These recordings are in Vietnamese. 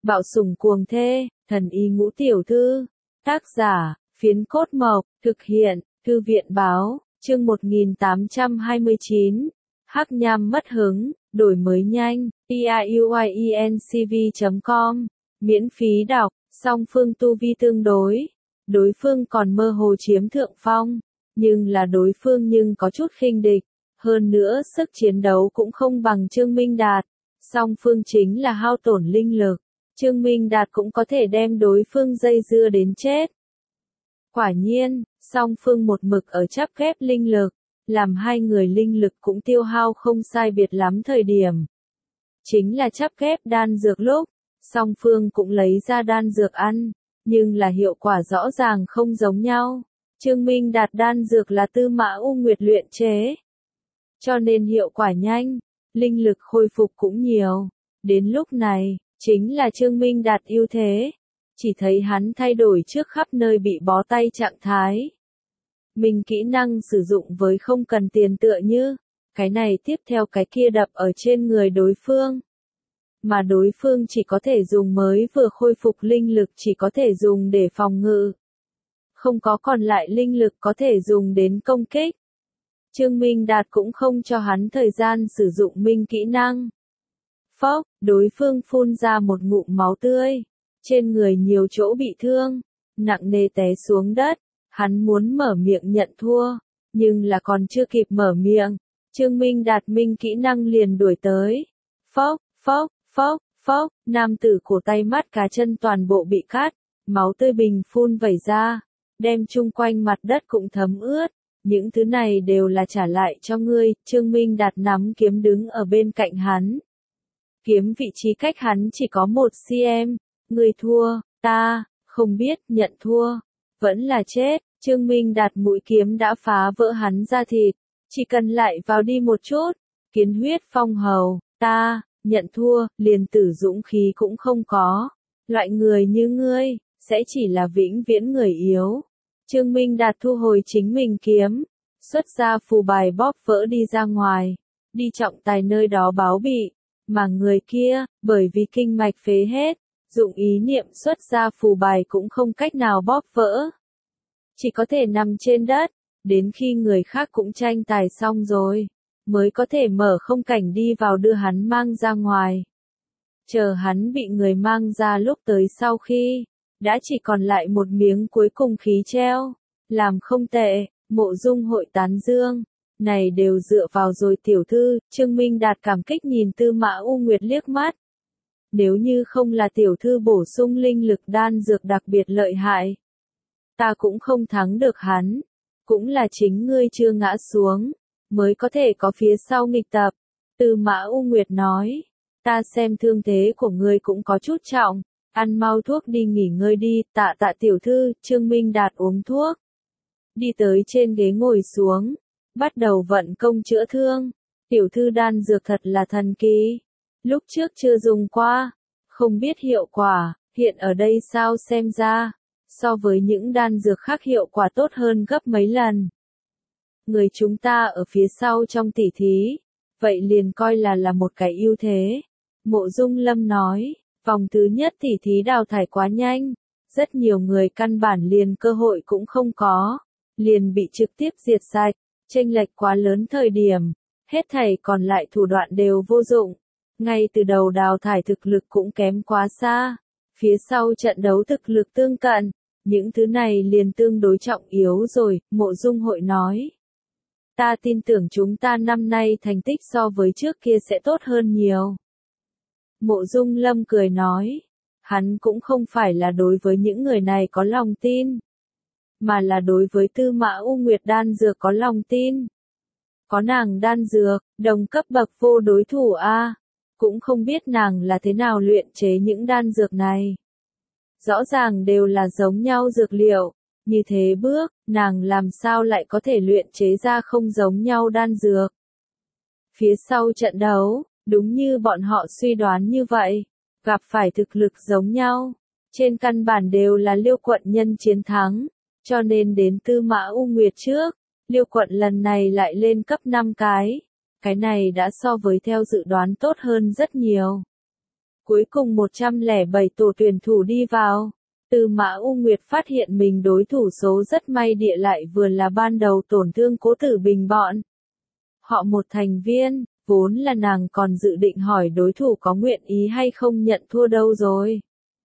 Bạo sủng cuồng thê, thần y ngũ tiểu thư. Tác giả, Phiến Cốt Mộc, thực hiện, Thư viện Báo, chương 1829. Hắc nham mất hứng, đổi mới nhanh, piuyencv.com, miễn phí đọc, song phương tu vi tương đối. Đối phương còn mơ hồ chiếm thượng phong, nhưng là đối phương nhưng có chút khinh địch. Hơn nữa sức chiến đấu cũng không bằng Trương Minh Đạt. Song phương chính là hao tổn linh lực. Trương Minh Đạt cũng có thể đem đối phương dây dưa đến chết. Quả nhiên, song phương một mực ở chắp ghép linh lực, làm hai người linh lực cũng tiêu hao không sai biệt lắm thời điểm. Chính là chắp ghép đan dược lúc, song phương cũng lấy ra đan dược ăn, nhưng là hiệu quả rõ ràng không giống nhau. Trương Minh Đạt đan dược là Tư Mã U Nguyệt luyện chế, cho nên hiệu quả nhanh, linh lực khôi phục cũng nhiều. Đến lúc này, chính là Trương Minh Đạt ưu thế. Chỉ thấy hắn thay đổi trước khắp nơi bị bó tay trạng thái. Mình kỹ năng sử dụng với không cần tiền tựa như, cái này tiếp theo cái kia đập ở trên người đối phương. Mà đối phương chỉ có thể dùng mới vừa khôi phục linh lực chỉ có thể dùng để phòng ngự. Không có còn lại linh lực có thể dùng đến công kích. Trương Minh Đạt cũng không cho hắn thời gian sử dụng minh kỹ năng. Phốc, đối phương phun ra một ngụm máu tươi. Trên người nhiều chỗ bị thương, nặng nề té xuống đất. Hắn muốn mở miệng nhận thua, nhưng là còn chưa kịp mở miệng. Trương Minh Đạt minh kỹ năng liền đuổi tới. Phốc, phốc, phốc, phốc, nam tử cổ tay mắt cá chân toàn bộ bị cắt. Máu tươi bình phun vẩy ra, đem chung quanh mặt đất cũng thấm ướt. Những thứ này đều là trả lại cho ngươi. Trương Minh Đạt nắm kiếm đứng ở bên cạnh hắn. Kiếm vị trí cách hắn chỉ có 1 cm. Ngươi thua, ta, không biết, nhận thua. Vẫn là chết, Trương Minh Đạt mũi kiếm đã phá vỡ hắn ra thịt. Chỉ cần lại vào đi một chút. Kiến huyết phong hầu, ta, nhận thua, liền tử dũng khí cũng không có. Loại người như ngươi, sẽ chỉ là vĩnh viễn người yếu. Trương Minh Đạt thu hồi chính mình kiếm. Xuất ra phù bài bóp vỡ đi ra ngoài. Đi trọng tài nơi đó báo bị. Mà người kia, bởi vì kinh mạch phế hết. Dụng ý niệm xuất ra phù bài cũng không cách nào bóp vỡ. Chỉ có thể nằm trên đất, đến khi người khác cũng tranh tài xong rồi, mới có thể mở không cảnh đi vào đưa hắn mang ra ngoài. Chờ hắn bị người mang ra lúc tới sau khi, đã chỉ còn lại một miếng cuối cùng khí treo. Làm không tệ, Mộ Dung hội tán dương. Này đều dựa vào rồi tiểu thư. Trương Minh Đạt cảm kích nhìn Tư Mã U Nguyệt liếc mắt. Nếu như không là tiểu thư bổ sung linh lực đan dược đặc biệt lợi hại, ta cũng không thắng được hắn. Cũng là chính ngươi chưa ngã xuống, mới có thể có phía sau nghịch tập. Tư Mã U Nguyệt nói, ta xem thương thế của ngươi cũng có chút trọng, ăn mau thuốc đi nghỉ ngơi đi. Tạ tạ tiểu thư. Trương Minh Đạt uống thuốc, đi tới trên ghế ngồi xuống, bắt đầu vận công chữa thương. Tiểu thư đan dược thật là thần kỳ. Lúc trước chưa dùng qua, không biết hiệu quả, hiện ở đây sao xem ra, so với những đan dược khác hiệu quả tốt hơn gấp mấy lần. Người chúng ta ở phía sau trong tỉ thí, vậy liền coi là một cái ưu thế. Mộ Dung Lâm nói, vòng thứ nhất tỉ thí đào thải quá nhanh, rất nhiều người căn bản liền cơ hội cũng không có, liền bị trực tiếp diệt sạch, chênh lệch quá lớn thời điểm, hết thảy còn lại thủ đoạn đều vô dụng. Ngay từ đầu đào thải thực lực cũng kém quá xa, phía sau trận đấu thực lực tương cận, những thứ này liền tương đối trọng yếu rồi. Mộ Dung hội nói, ta tin tưởng chúng ta năm nay thành tích so với trước kia sẽ tốt hơn nhiều. Mộ Dung Lâm cười nói, hắn cũng không phải là đối với những người này có lòng tin, mà là đối với Tư Mã U Nguyệt đan dược có lòng tin. Có nàng đan dược, đồng cấp bậc vô đối thủ a. Cũng không biết nàng là thế nào luyện chế những đan dược này. Rõ ràng đều là giống nhau dược liệu, như thế bước, nàng làm sao lại có thể luyện chế ra không giống nhau đan dược. Phía sau trận đấu, đúng như bọn họ suy đoán như vậy, gặp phải thực lực giống nhau, trên căn bản đều là Liêu quận nhân chiến thắng, cho nên đến Tư Mã U Nguyệt trước, Liêu quận lần này lại lên cấp 5 cái. Cái này đã so với theo dự đoán tốt hơn rất nhiều. Cuối cùng 107 tổ tuyển thủ đi vào. Tư Mã U Nguyệt phát hiện mình đối thủ số rất may địa lại vừa là ban đầu tổn thương Cố Tử Bình bọn. Họ một thành viên, vốn là nàng còn dự định hỏi đối thủ có nguyện ý hay không nhận thua đâu rồi.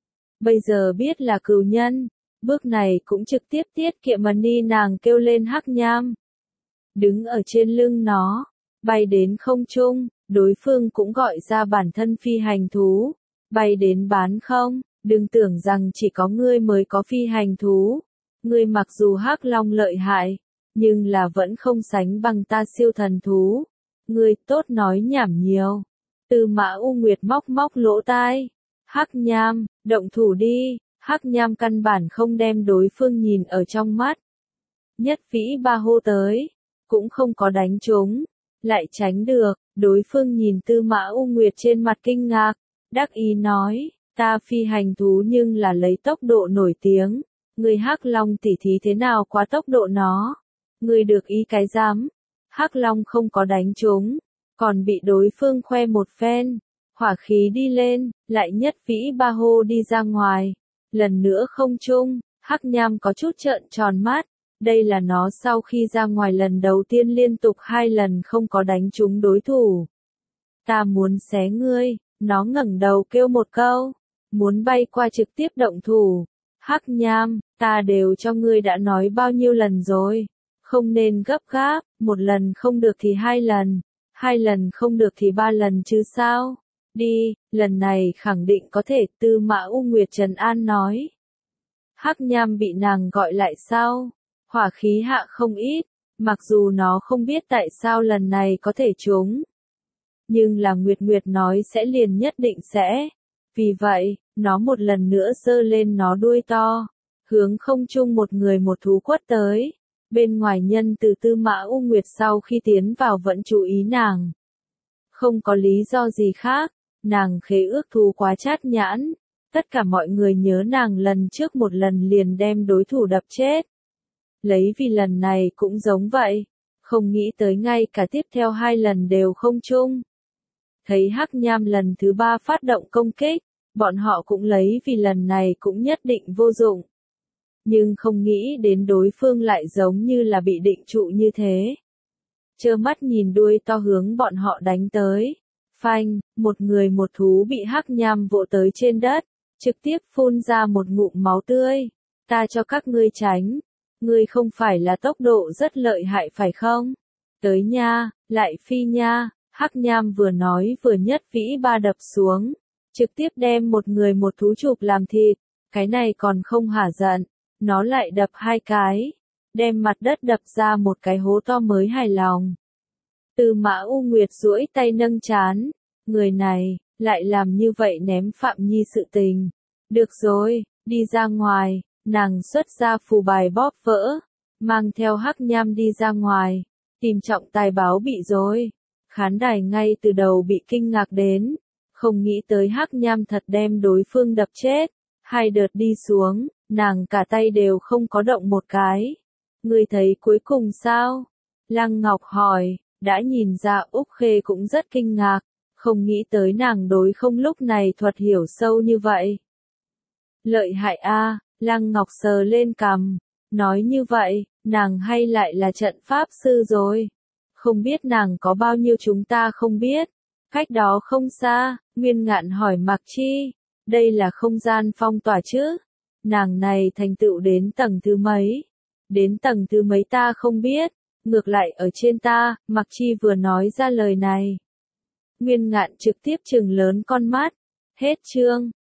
Bây giờ biết là cừu nhân, bước này cũng trực tiếp tiết kiệm money, nàng kêu lên Hắc Nham. Đứng ở trên lưng nó, bay đến không trung, đối phương cũng gọi ra bản thân phi hành thú. Bay đến bán không, đừng tưởng rằng chỉ có ngươi mới có phi hành thú. Ngươi mặc dù Hắc Long lợi hại, nhưng là vẫn không sánh bằng ta siêu thần thú. Ngươi tốt nói nhảm nhiều. Tư Mã U Nguyệt móc móc lỗ tai. Hắc Nham, động thủ đi. Hắc Nham căn bản không đem đối phương nhìn ở trong mắt. Nhất Vĩ Ba hô tới, cũng không có đánh trúng, lại tránh được. Đối phương nhìn Tư Mã U Nguyệt trên mặt kinh ngạc, đắc ý nói, ta phi hành thú nhưng là lấy tốc độ nổi tiếng. Người Hắc Long tỉ thí thế nào quá tốc độ nó? Người được ý cái dám? Hắc Long không có đánh trúng, còn bị đối phương khoe một phen. Hỏa khí đi lên, lại Nhất Vĩ Ba hô đi ra ngoài. Lần nữa không trung, Hắc Nham có chút trợn tròn mắt. Đây là nó sau khi ra ngoài lần đầu tiên liên tục 2 lần không có đánh trúng đối thủ. Ta muốn xé ngươi, nó ngẩng đầu kêu một câu. Muốn bay qua trực tiếp động thủ. Hắc Nham, ta đều cho ngươi đã nói bao nhiêu lần rồi. Không nên gấp gáp, 1 lần không được thì 2 lần. 2 lần không được thì 3 lần chứ sao. Đi, lần này khẳng định có thể. Tư Mã U Nguyệt trấn an nói. Hắc Nham bị nàng gọi lại sau. Hỏa khí hạ không ít, mặc dù nó không biết tại sao lần này có thể trúng. Nhưng là Nguyệt Nguyệt nói sẽ liền nhất định sẽ. Vì vậy, nó một lần nữa giơ lên nó đuôi to, hướng không trung một người một thú quất tới. Bên ngoài nhân từ Tư Mã U Nguyệt sau khi tiến vào vẫn chú ý nàng. Không có lý do gì khác, nàng khế ước thú quá chát nhãn. Tất cả mọi người nhớ nàng lần trước một lần liền đem đối thủ đập chết. Lấy vì lần này cũng giống vậy, không nghĩ tới ngay cả tiếp theo 2 lần đều không chung. Thấy Hắc Nham lần thứ 3 phát động công kích, bọn họ cũng lấy vì lần này cũng nhất định vô dụng. Nhưng không nghĩ đến đối phương lại giống như là bị định trụ như thế. Trơ mắt nhìn đuôi to hướng bọn họ đánh tới. Phanh, một người một thú bị Hắc Nham vỗ tới trên đất, trực tiếp phun ra một ngụm máu tươi. Ta cho các ngươi tránh. Ngươi không phải là tốc độ rất lợi hại phải không? Tới nha, lại phi nha. Hắc Nham vừa nói vừa Nhất Vĩ Ba đập xuống, trực tiếp đem một người một thú chụp làm thịt. Cái này còn không hả giận, nó lại đập 2 cái, đem mặt đất đập ra một cái hố to mới hài lòng. Tư Mã U Nguyệt duỗi tay nâng trán, người này lại làm như vậy ném Phạm Nhi sự tình. Được rồi, đi ra ngoài. Nàng xuất ra phù bài bóp vỡ, mang theo Hắc Nham đi ra ngoài, tìm trọng tài báo bị rồi. Khán đài ngay từ đầu bị kinh ngạc đến, không nghĩ tới Hắc Nham thật đem đối phương đập chết. 2 đợt đi xuống, nàng cả tay đều không có động một cái. Ngươi thấy cuối cùng sao? Lăng Ngọc hỏi, đã nhìn ra Úc Khê cũng rất kinh ngạc, không nghĩ tới nàng đối không lúc này thuật hiểu sâu như vậy. Lợi hại a. Lăng Ngọc sờ lên cằm, nói như vậy, nàng hay lại là trận pháp sư rồi. Không biết nàng có bao nhiêu chúng ta không biết. Cách đó không xa, Nguyên Ngạn hỏi Mạc Chi, đây là không gian phong tỏa chứ? Nàng này thành tựu đến tầng thứ mấy? Đến tầng thứ mấy ta không biết, ngược lại ở trên ta. Mạc Chi vừa nói ra lời này. Nguyên Ngạn trực tiếp trừng lớn con mắt. Hết chương.